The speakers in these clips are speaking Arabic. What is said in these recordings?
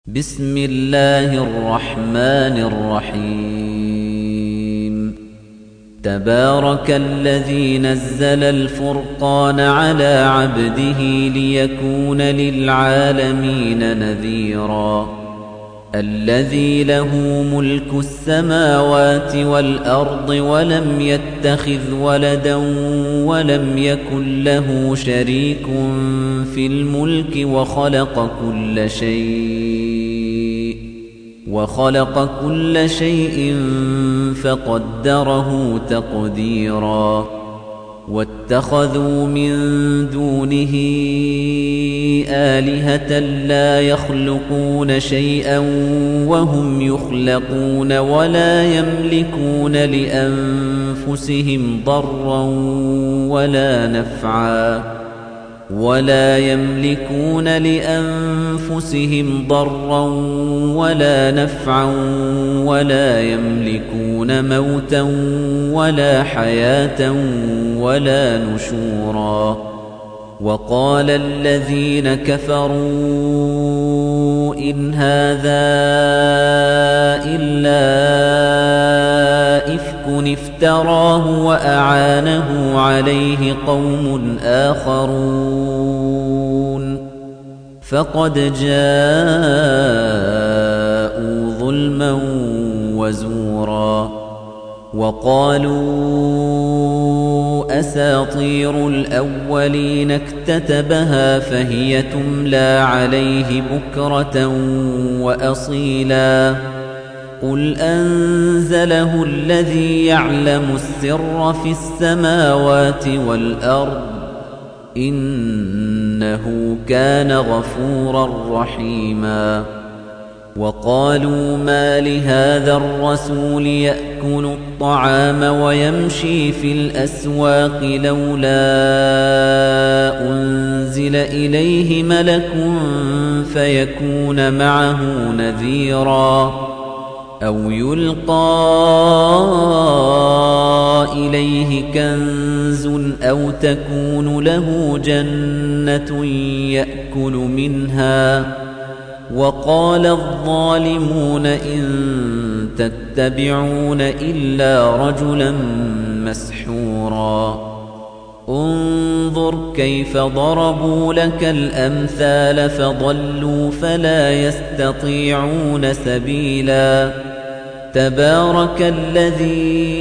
بسم الله الرحمن الرحيم تبارك الذي نزل الفرقان على عبده ليكون للعالمين نذيرا الذي له ملك السماوات والأرض ولم يتخذ ولدا ولم يكن له شريك في الملك وخلق كل شيء فقدره تقديرا واتخذوا من دونه آلهة لا يخلقون شيئا وهم يخلقون ولا يملكون لأنفسهم ضرا ولا نفعا ولا يملكون موتا ولا حياة ولا نشورا وقال الذين كفروا إن هذا إلا إفك افتراه وأعانه عليه قوم آخرون فقد جاءوا ظلما وزورا وقالوا أساطير الأولين اكتتبها فهي تملى عليه بكرة وأصيلا قل أنزله الذي يعلم السر في السماوات والأرض إنه كان غفورا رحيما وقالوا ما لهذا الرسول يأكل الطعام ويمشي في الأسواق لولا أنزل إليه ملك فيكون معه نذيرا أو يلقى إليه كنز أو تكون له جنة يأكل منها وقال الظالمون إن تتبعون إلا رجلا مسحورا انظر كيف ضربوا لك الأمثال فضلوا فلا يستطيعون سبيلا تبارك الذي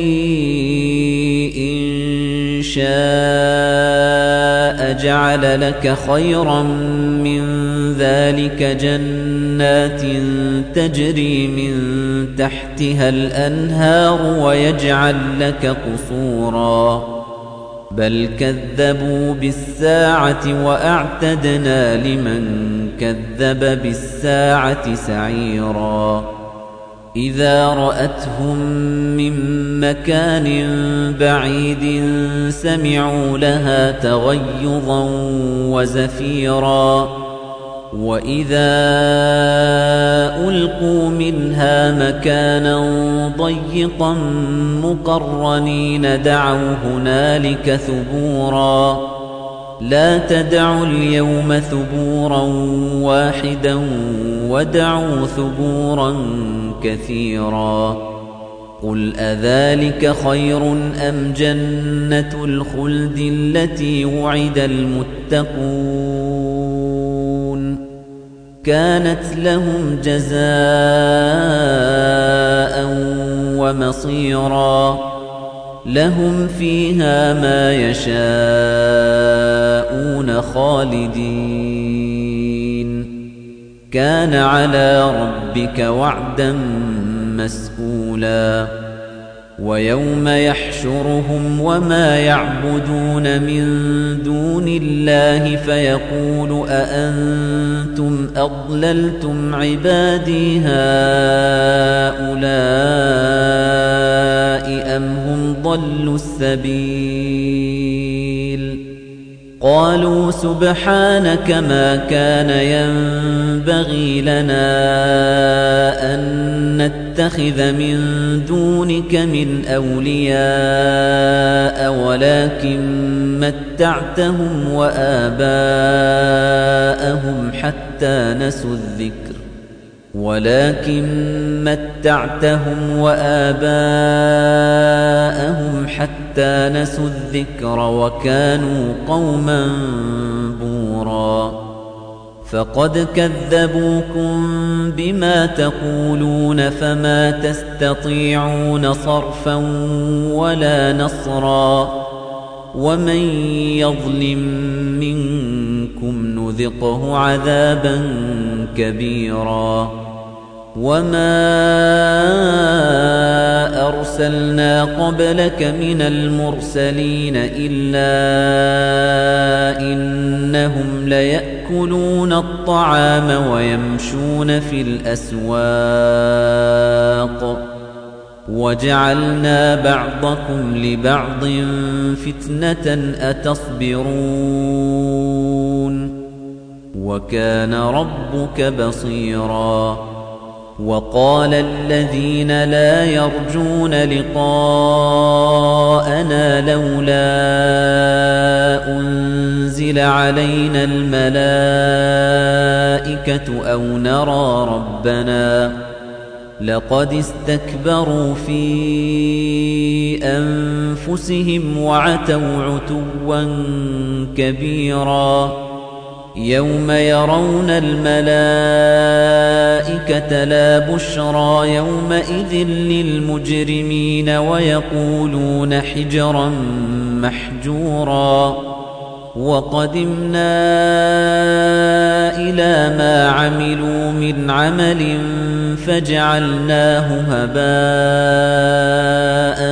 إن شاء جعل لك خيرا من ذلك جنات تجري من تحتها الأنهار ويجعل لك قصورا بل كذبوا بالساعة وأعتدنا لمن كذب بالساعة سعيرا إذا رأتهم من مكان بعيد سمعوا لها تغيظا وزفيرا وإذا ألقوا منها مكانا ضيقا مقرنين دعوا هنالك ثبورا لا تدعوا اليوم ثبورا واحدا ودعوا ثبورا كثيرا قل أذلك خير أم جنة الخلد التي وعد المتقون كانت لهم جزاء ومصيرا لهم فيها ما يشاءون خالدين كان على ربك وعدا مسئولا ويوم يحشرهم وما يعبدون من دون الله فيقول أأنتم أضللتم عبادي هؤلاء أم هم ضلوا السبيل قالوا سبحانك ما كان ينبغي لنا أن نتخذ من دونك من أولياء ولكن متعتهم وآباءهم حتى نسوا الذكر ولكن متعتهم وآباءهم حتى نسوا الذكر وكانوا قوما بورا فقد كذبوكم بما تقولون فما تستطيعون صرفا ولا نصرا ومن يظلم منكم نذقه عذابا كبيرا وما أرسلنا قبلك من المرسلين إلا إنهم ليأكلون الطعام ويمشون في الأسواق وجعلنا بعضكم لبعض فتنة أتصبرون وكان ربك بصيرا وقال الذين لا يرجون لقاءنا لولا أنزل علينا الملائكة أو نرى ربنا لقد استكبروا في أنفسهم وعتوا عتوا كبيرا يوم يرون الملائكة لا بشرى يومئذ للمجرمين ويقولون حجرا محجورا وقدمنا إلى ما عملوا من عمل فجعلناه هباء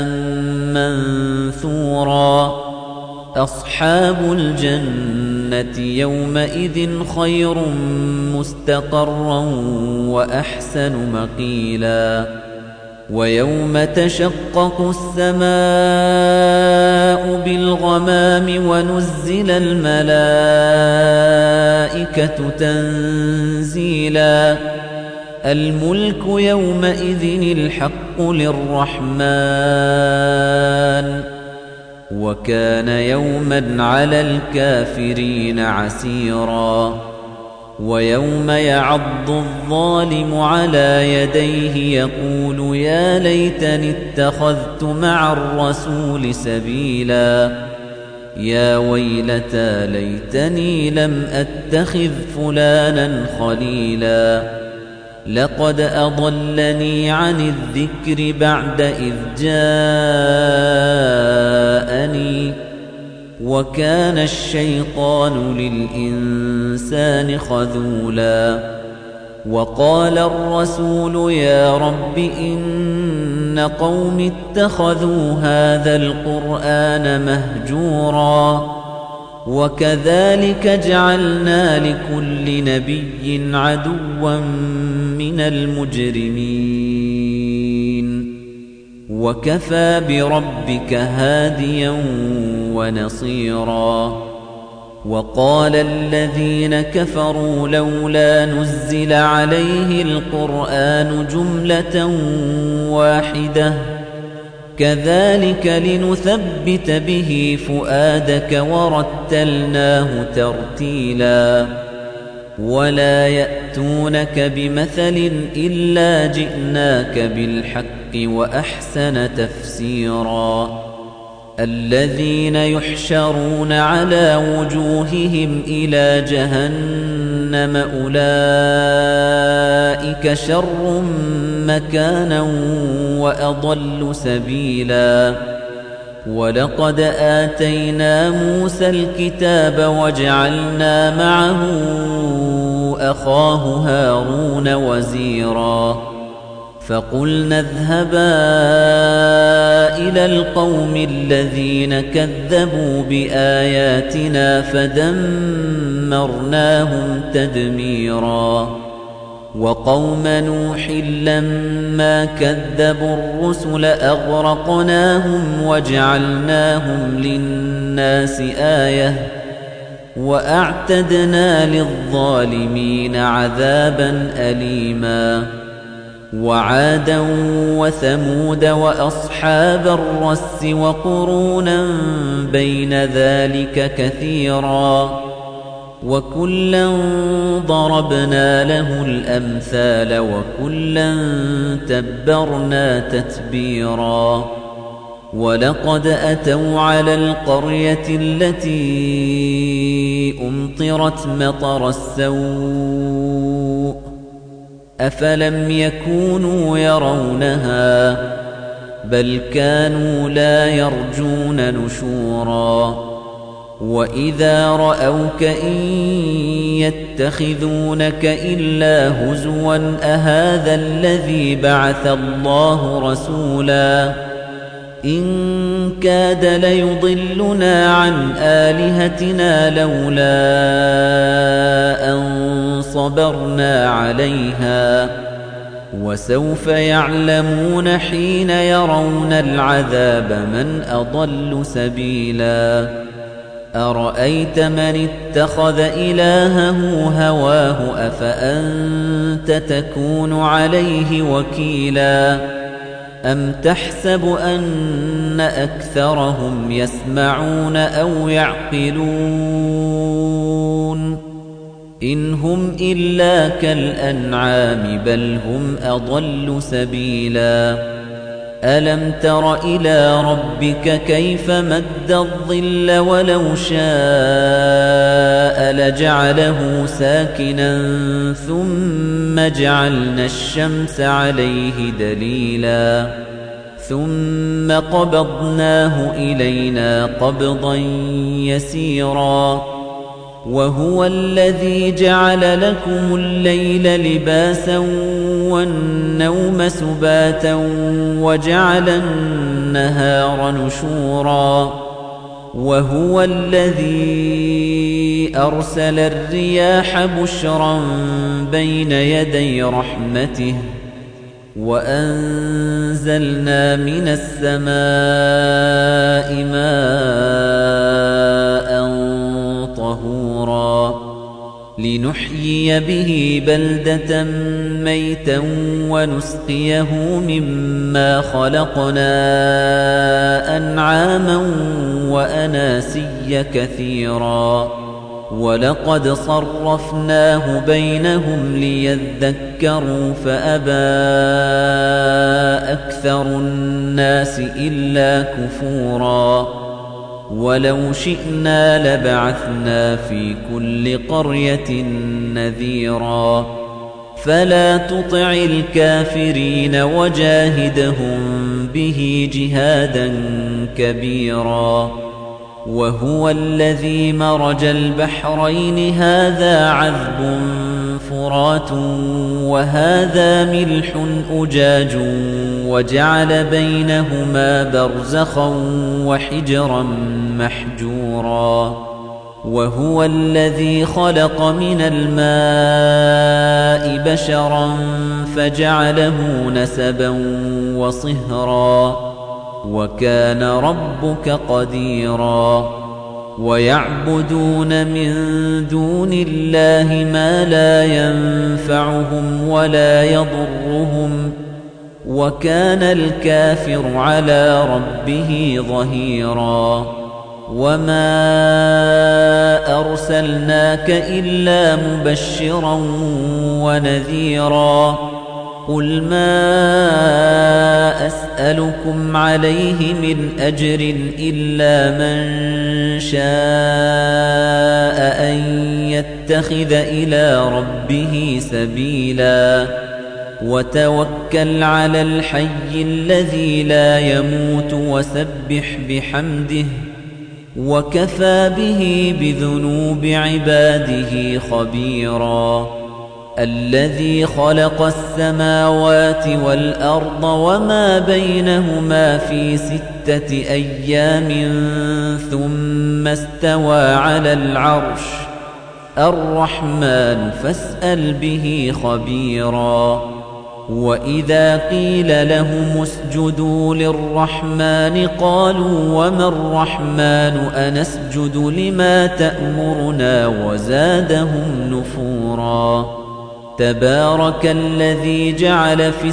منثورا أصحاب الجنة يومئذ خير مستقرا وأحسن مقيلا ويوم تشقق السماء بالغمام ونزل الملائكة تنزيلا الملك يومئذ الحق للرحمن وكان يوما على الكافرين عسيرا ويوم يعض الظالم على يديه يقول يا ليتني اتخذت مع الرسول سبيلا يا ويلتى ليتني لم أتخذ فلانا خليلا لقد أضلني عن الذكر بعد إذ جاءني وكان الشيطان للإنسان خذولا وقال الرسول يا رب إن قوم اتخذوا هذا القرآن مهجورا وكذلك جعلنا لكل نبي عدوا من المجرمين وكفى بربك هاديا ونصيرا وقال الذين كفروا لولا نزل عليه القرآن جملة واحدة كذلك لنثبت به فؤادك ورتلناه ترتيلا ولا يأتونك بمثل إلا جئناك بالحق وأحسن تفسيرا الذين يحشرون على وجوههم إلى جهنم أولئك شر مكانا وأضل سبيلا ولقد آتينا موسى الكتاب وجعلنا معه أخاه هارون وزيرا فقلنا اذهبا إلى القوم الذين كذبوا بآياتنا فدمرناهم تدميرا وقوم نوح لما كذبوا الرسل أغرقناهم وجعلناهم للناس آية وأعتدنا للظالمين عذابا أليما وعادا وثمود وأصحاب الرس وقرونا بين ذلك كثيرا وكلا ضربنا له الأمثال وكلا تبرنا تتبيرا ولقد أتوا على القرية التي أمطرت مطر السوء أفلم يكونوا يرونها بل كانوا لا يرجون نشورا وإذا رأوك إن يتخذونك إلا هزوا أهذا الذي بعث الله رسولا إن كاد ليضلنا عن آلهتنا لولا أن صبرنا عليها وسوف يعلمون حين يرون العذاب من أضل سبيلا أرأيت من اتخذ إلهه هواه أفأنت تكون عليه وكيلا أم تحسب أن أكثرهم يسمعون أو يعقلون إن هم إلا كالأنعام بل هم أضل سبيلا ألم تر إلى ربك كيف مد الظل ولو شاء لجعله ساكنا ثم جعلنا الشمس عليه دليلا ثم قبضناه إلينا قبضا يسيرا وهو الذي جعل لكم الليل لباسا والنوم سباتا وجعل النهار نشورا وهو الذي أرسل الرياح بشرا بين يدي رحمته وأنزلنا من السماء ماء طهورا لنحيي به بلدة ميتا ونسقيه مما خلقنا أنعاما وأناسيا كثيرا ولقد صرفناه بينهم ليذكروا فأبى أكثر الناس إلا كفورا ولو شئنا لبعثنا في كل قرية نذيرا فلا تطع الكافرين وجاهدهم به جهادا كبيرا وهو الذي مرج البحرين هذا عذب فرات وهذا ملح أجاج وجعل بينهما برزخا وحجرا محجورا وهو الذي خلق من الماء بشرا فجعله نسبا وصهرا وكان ربك قديرا ويعبدون من دون الله ما لا ينفعهم ولا يضرهم وكان الكافر على ربه ظهيرا وما أرسلناك إلا مبشرا ونذيرا قل ما أسألكم عليه من أجر إلا من شاء أن يتخذ إلى ربه سبيلا وتوكل على الحي الذي لا يموت وسبح بحمده وكفى به بذنوب عباده خبيرا الذي خلق السماوات والأرض وما بينهما في 6 أيام ثم استوى على العرش الرحمن فاسأل به خبيرا وإذا قيل لهم اسجدوا للرحمن قالوا وما الرحمن أنسجد لما تأمرنا وزادهم نفورا تبارك الذي جعل في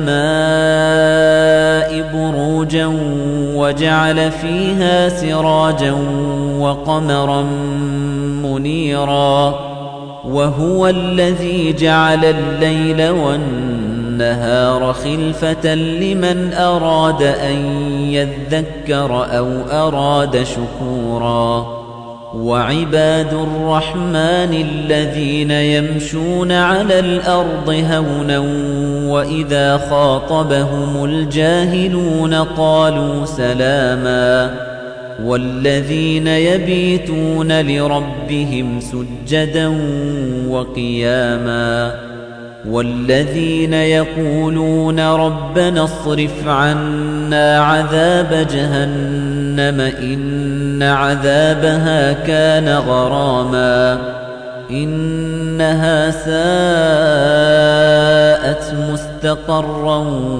السماء بروجا وجعل فيها سراجا وقمرا منيرا وهو الذي جعل الليل والنهار خلفة لمن أراد أن يذكر أو أراد شكورا وعباد الرحمن الذين يمشون على الأرض هونا وإذا خاطبهم الجاهلون قالوا سلاما والذين يبيتون لربهم سجدا وقياما والذين يقولون ربنا اصرف عنا عذاب جهنم إن عذابها كان غراما إنها ساءت مستقرا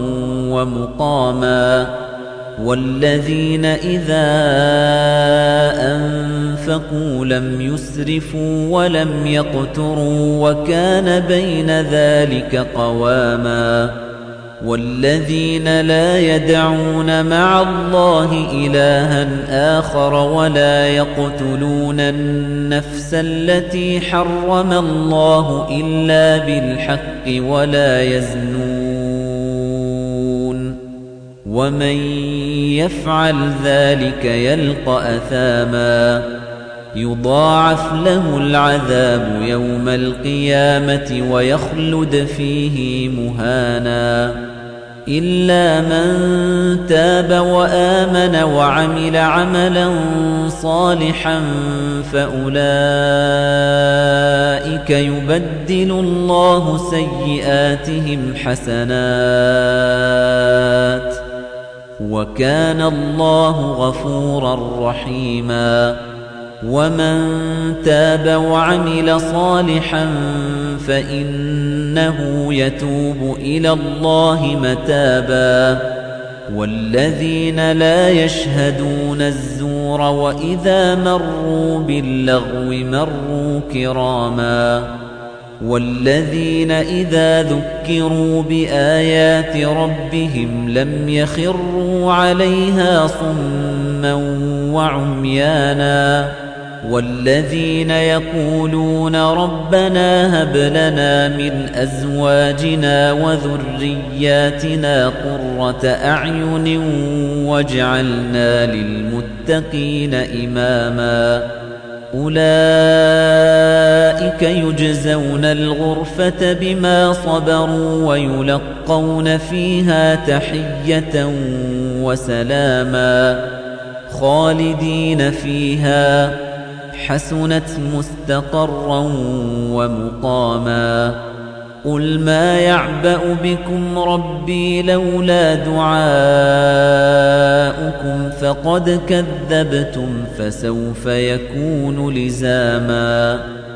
ومقاما والذين إذا أنفقوا لم يسرفوا ولم يقتروا وكان بين ذلك قواما والذين لا يدعون مع الله إلها آخر ولا يقتلون النفس التي حرم الله إلا بالحق ولا يزنون ومن يفعل ذلك يلقى أثاما يضاعف له العذاب يوم القيامة ويخلد فيه مهانا إلا من تاب وآمن وعمل عملا صالحا فأولئك يبدل الله سيئاتهم حسنات وكان الله غفورا رحيما ومن تاب وعمل صالحا فإنه يتوب إلى الله متابا والذين لا يشهدون الزور وإذا مروا باللغو مروا كراما والذين إذا ذكروا بآيات ربهم لم يخروا عليها صما وعميانا والذين يقولون ربنا هب لنا من أزواجنا وذرياتنا قرة أعين واجعلنا للمتقين إماما أولئك يجزون الغرفة بما صبروا ويلقون فيها تحية وسلاما خالدين فيها حسنت مستقرا ومقاما قل ما يعبأ بكم ربي لولا دعاؤكم فقد كذبتم فسوف يكون لزاما